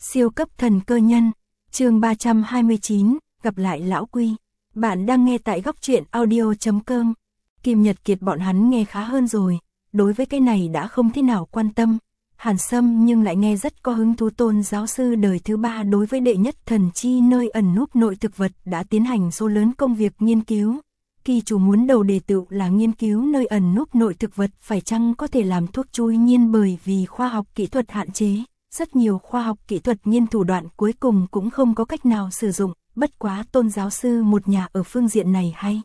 Siêu cấp thần cơ nhân, chương 329, gặp lại lão Quy. Bạn đang nghe tại góc truyện audio.com. Kim Nhật Kiệt bọn hắn nghe khá hơn rồi, đối với cái này đã không thế nào quan tâm. Hàn Sâm nhưng lại nghe rất có hứng thú. Tôn giáo sư đời thứ 3 đối với đệ nhất thần chi nơi ẩn núp nội thực vật đã tiến hành số lớn công việc nghiên cứu. Kỳ chủ muốn đầu đề tựu là nghiên cứu nơi ẩn núp nội thực vật phải chăng có thể làm thuốc chui nhiên, bởi vì khoa học kỹ thuật hạn chế. Rất nhiều khoa học kỹ thuật nhiên thủ đoạn cuối cùng cũng không có cách nào sử dụng, bất quá tôn giáo sư một nhà ở phương diện này hay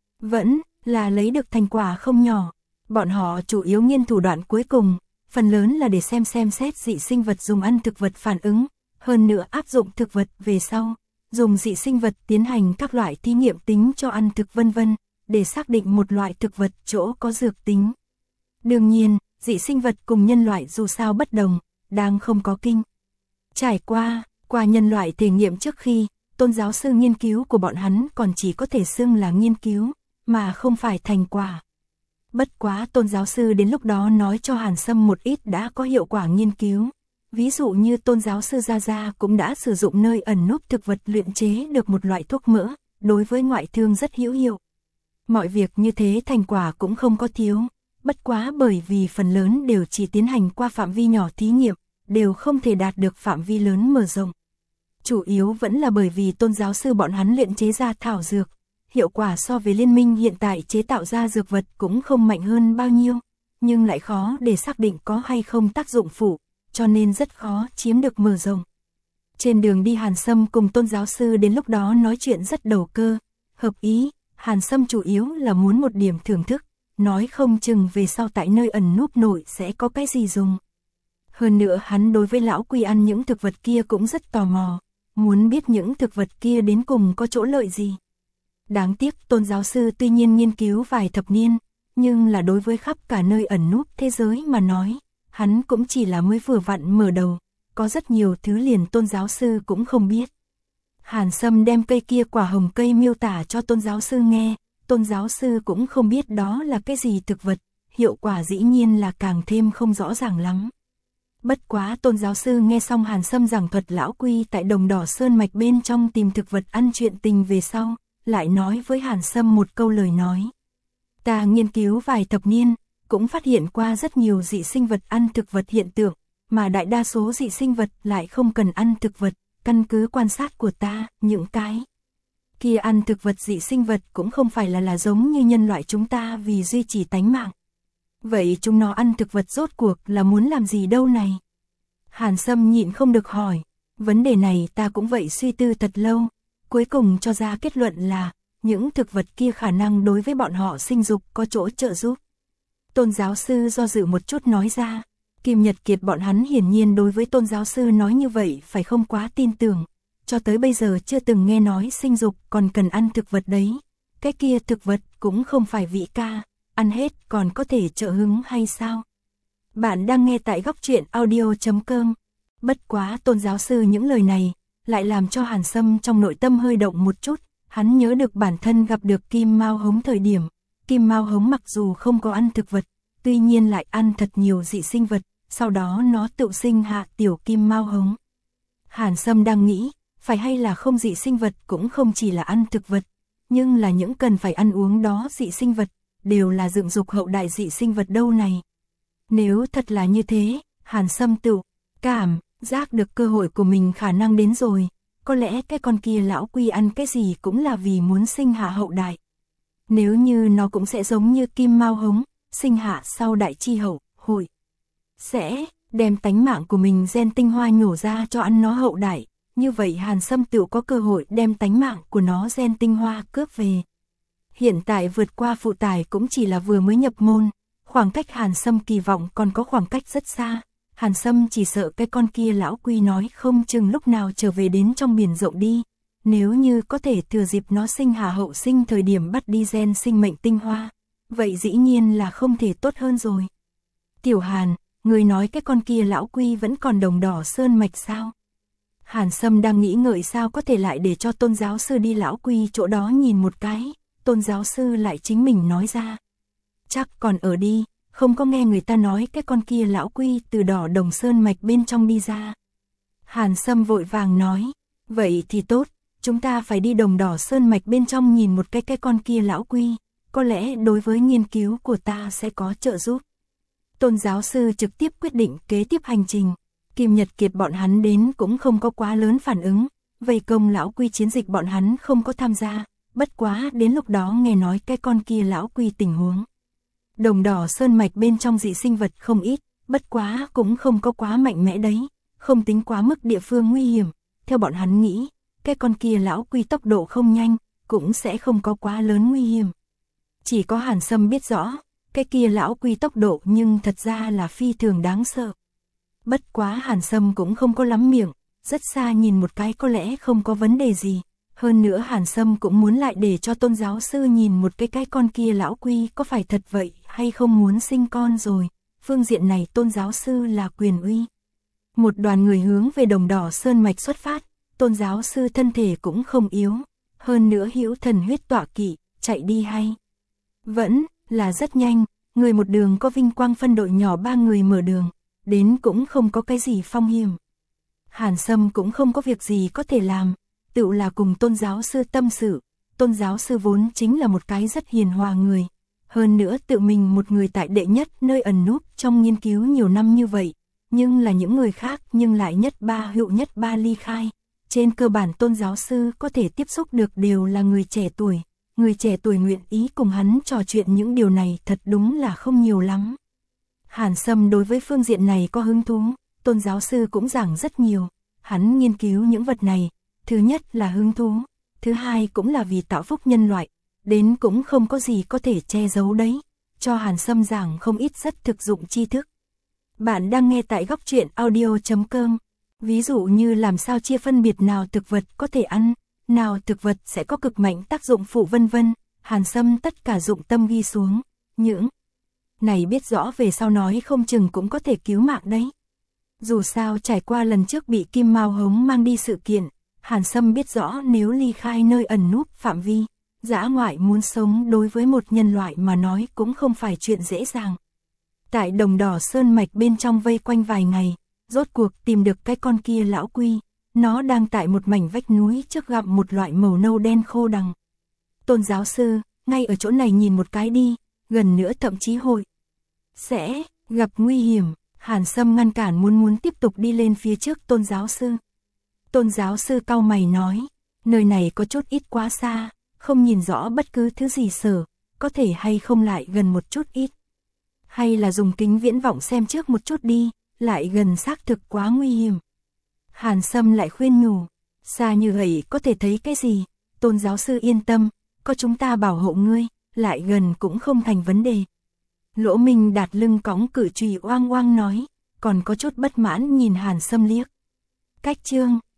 vẫn là lấy được thành quả không nhỏ. Bọn họ chủ yếu nghiên thủ đoạn cuối cùng, phần lớn là để xem xét dị sinh vật dùng ăn thực vật phản ứng, hơn nữa áp dụng thực vật về sau, dùng dị sinh vật tiến hành các loại thí nghiệm tính cho ăn thực vân vân, để xác định một loại thực vật chỗ có dược tính. Đương nhiên, dị sinh vật cùng nhân loại dù sao bất đồng, đang không có kinh trải qua nhân loại thể nghiệm trước khi, tôn giáo sư nghiên cứu của bọn hắn còn chỉ có thể xưng là nghiên cứu, mà không phải thành quả. Bất quá tôn giáo sư đến lúc đó nói cho Hàn Sâm một ít đã có hiệu quả nghiên cứu. Ví dụ như tôn giáo sư Gia Gia cũng đã sử dụng nơi ẩn núp thực vật luyện chế được một loại thuốc mỡ, đối với ngoại thương rất hữu hiệu. Mọi việc như thế thành quả cũng không có thiếu, bất quá bởi vì phần lớn đều chỉ tiến hành qua phạm vi nhỏ thí nghiệm, đều không thể đạt được phạm vi lớn mở rộng. Chủ yếu vẫn là bởi vì tôn giáo sư bọn hắn luyện chế ra thảo dược, hiệu quả so với liên minh hiện tại chế tạo ra dược vật cũng không mạnh hơn bao nhiêu, nhưng lại khó để xác định có hay không tác dụng phụ, cho nên rất khó chiếm được mở rộng. Trên đường đi Hàn Sâm cùng tôn giáo sư đến lúc đó nói chuyện rất đầu cơ, hợp ý. Hàn Sâm chủ yếu là muốn một điểm thưởng thức, nói không chừng về sau tại nơi ẩn núp nội sẽ có cái gì dùng. Hơn nữa hắn đối với lão Quy ăn những thực vật kia cũng rất tò mò, muốn biết những thực vật kia đến cùng có chỗ lợi gì. Đáng tiếc tôn giáo sư tuy nhiên nghiên cứu vài thập niên, nhưng là đối với khắp cả nơi ẩn núp thế giới mà nói, hắn cũng chỉ là mới vừa vặn mở đầu, có rất nhiều thứ liền tôn giáo sư cũng không biết. Hàn Sâm đem cây kia quả hồng cây miêu tả cho tôn giáo sư nghe, tôn giáo sư cũng không biết đó là cái gì thực vật, hiệu quả dĩ nhiên là càng thêm không rõ ràng lắm. Bất quá tôn giáo sư nghe xong Hàn Sâm giảng thuật lão Quy tại Đồng Đỏ Sơn Mạch bên trong tìm thực vật ăn chuyện tình về sau, lại nói với Hàn Sâm một câu lời nói. Ta nghiên cứu vài thập niên, cũng phát hiện qua rất nhiều dị sinh vật ăn thực vật hiện tượng, mà đại đa số dị sinh vật lại không cần ăn thực vật, căn cứ quan sát của ta, những cái kia ăn thực vật dị sinh vật cũng không phải là giống như nhân loại chúng ta vì duy trì tánh mạng. Vậy chúng nó ăn thực vật rốt cuộc là muốn làm gì đâu này? Hàn Sâm nhịn không được hỏi, vấn đề này ta cũng vậy suy tư thật lâu, cuối cùng cho ra kết luận là, những thực vật kia khả năng đối với bọn họ sinh dục có chỗ trợ giúp. Tôn giáo sư do dự một chút nói ra, Kim Nhật Kiệt bọn hắn hiển nhiên đối với tôn giáo sư nói như vậy phải không quá tin tưởng, cho tới bây giờ chưa từng nghe nói sinh dục còn cần ăn thực vật đấy, cái kia thực vật cũng không phải vị ca, ăn hết còn có thể trợ hứng hay sao? Bạn đang nghe tại góc truyện audio.com. Bất quá tôn giáo sư những lời này, lại làm cho Hàn Sâm trong nội tâm hơi động một chút, hắn nhớ được bản thân gặp được Kim Mao Hống thời điểm, Kim Mao Hống mặc dù không có ăn thực vật, tuy nhiên lại ăn thật nhiều dị sinh vật, sau đó nó tự sinh hạ tiểu Kim Mao Hống. Hàn Sâm đang nghĩ, phải hay là không dị sinh vật cũng không chỉ là ăn thực vật, nhưng là những cần phải ăn uống đó dị sinh vật, đều là dựng dục hậu đại dị sinh vật đâu này. Nếu thật là như thế, Hàn Sâm tự cảm giác được cơ hội của mình khả năng đến rồi, có lẽ cái con kia lão Quy ăn cái gì cũng là vì muốn sinh hạ hậu đại. Nếu như nó cũng sẽ giống như Kim Mao Hống, sinh hạ sau đại chi hậu, hội sẽ đem tánh mạng của mình gen tinh hoa nhổ ra cho ăn nó hậu đại, như vậy Hàn Sâm tự có cơ hội đem tánh mạng của nó gen tinh hoa cướp về. Hiện tại vượt qua phụ tải cũng chỉ là vừa mới nhập môn, khoảng cách Hàn Sâm kỳ vọng còn có khoảng cách rất xa. Hàn Sâm chỉ sợ cái con kia lão Quy nói không chừng lúc nào trở về đến trong biển rộng đi, nếu như có thể thừa dịp nó sinh hạ hậu sinh thời điểm bắt đi gen sinh mệnh tinh hoa, vậy dĩ nhiên là không thể tốt hơn rồi. Tiểu Hàn, người nói cái con kia lão Quy vẫn còn Đồng Đỏ Sơn Mạch sao? Hàn Sâm đang nghĩ ngợi sao có thể lại để cho tôn giáo sư đi lão Quy chỗ đó nhìn một cái, tôn giáo sư lại chính mình nói ra. Chắc còn ở đi, không có nghe người ta nói cái con kia lão Quy từ Đỏ Đồng Sơn Mạch bên trong đi ra. Hàn Sâm vội vàng nói, vậy thì tốt, chúng ta phải đi Đồng Đỏ Sơn Mạch bên trong nhìn một cái con kia lão quy, có lẽ đối với nghiên cứu của ta sẽ có trợ giúp. Tôn giáo sư trực tiếp quyết định kế tiếp hành trình, Kim Nhật Kiệt bọn hắn đến cũng không có quá lớn phản ứng, vây công lão quy chiến dịch bọn hắn không có tham gia, bất quá đến lúc đó nghe nói cái con kia lão quy tình huống. Đồng Đỏ Sơn Mạch bên trong dị sinh vật không ít, bất quá cũng không có quá mạnh mẽ đấy, không tính quá mức địa phương nguy hiểm, theo bọn hắn nghĩ, cái con kia lão quy tốc độ không nhanh, cũng sẽ không có quá lớn nguy hiểm. Chỉ có Hàn Sâm biết rõ, cái kia lão quy tốc độ nhưng thật ra là phi thường đáng sợ. Bất quá Hàn Sâm cũng không có lắm miệng, rất xa nhìn một cái có lẽ không có vấn đề gì. Hơn nữa Hàn Sâm cũng muốn lại để cho tôn giáo sư nhìn một cái con kia lão quy có phải thật vậy hay không muốn sinh con rồi. Phương diện này tôn giáo sư là quyền uy. Một đoàn người hướng về Đồng Đỏ Sơn Mạch xuất phát, tôn giáo sư thân thể cũng không yếu. Hơn nữa hữu thần huyết tọa kỵ, chạy đi hay vẫn là rất nhanh, người một đường có vinh quang phân đội nhỏ 3 người mở đường, đến cũng không có cái gì phong hiểm. Hàn Sâm cũng không có việc gì có thể làm, tự là cùng tôn giáo sư tâm sự, tôn giáo sư vốn chính là một cái rất hiền hòa người, hơn nữa tự mình một người tại đệ nhất nơi ẩn núp trong nghiên cứu nhiều năm như vậy, nhưng là những người khác nhưng lại nhất ba hữu nhất ba ly khai, trên cơ bản tôn giáo sư có thể tiếp xúc được đều là người trẻ tuổi nguyện ý cùng hắn trò chuyện những điều này thật đúng là không nhiều lắm. Hàn Sâm đối với phương diện này có hứng thú, tôn giáo sư cũng giảng rất nhiều, hắn nghiên cứu những vật này, thứ nhất là hứng thú, thứ hai cũng là vì tạo phúc nhân loại, đến cũng không có gì có thể che giấu đấy, cho Hàn Sâm giảng không ít rất thực dụng tri thức. Bạn đang nghe tại Góc Truyện Audio.com, ví dụ như làm sao chia phân biệt nào thực vật có thể ăn, nào thực vật sẽ có cực mạnh tác dụng phụ vân vân, Hàn Sâm tất cả dụng tâm ghi xuống, những này biết rõ về sau nói không chừng cũng có thể cứu mạng đấy. Dù sao trải qua lần trước bị Kim Mao Hống mang đi sự kiện, Hàn Sâm biết rõ nếu ly khai nơi ẩn núp phạm vi, dã ngoại muốn sống đối với một nhân loại mà nói cũng không phải chuyện dễ dàng. Tại Đồng Đỏ Sơn Mạch bên trong vây quanh vài ngày, rốt cuộc tìm được cái con kia lão quy, nó đang tại một mảnh vách núi trước gặm một loại màu nâu đen khô đằng. Tôn giáo sư, ngay ở chỗ này nhìn một cái đi, gần nữa thậm chí hội sẽ gặp nguy hiểm. Hàn Sâm ngăn cản muốn tiếp tục đi lên phía trước tôn giáo sư. Tôn giáo sư cau mày nói, nơi này có chút ít quá xa, không nhìn rõ bất cứ thứ gì sở, có thể hay không lại gần một chút ít. Hay là dùng kính viễn vọng xem trước một chút đi, lại gần xác thực quá nguy hiểm. Hàn Sâm lại khuyên nhủ, xa như vậy có thể thấy cái gì, tôn giáo sư yên tâm, có chúng ta bảo hộ ngươi, lại gần cũng không thành vấn đề. Lỗ Minh Đạt lưng cõng cự chùy oang oang nói, còn có chút bất mãn nhìn Hàn Sâm liếc. Cách chương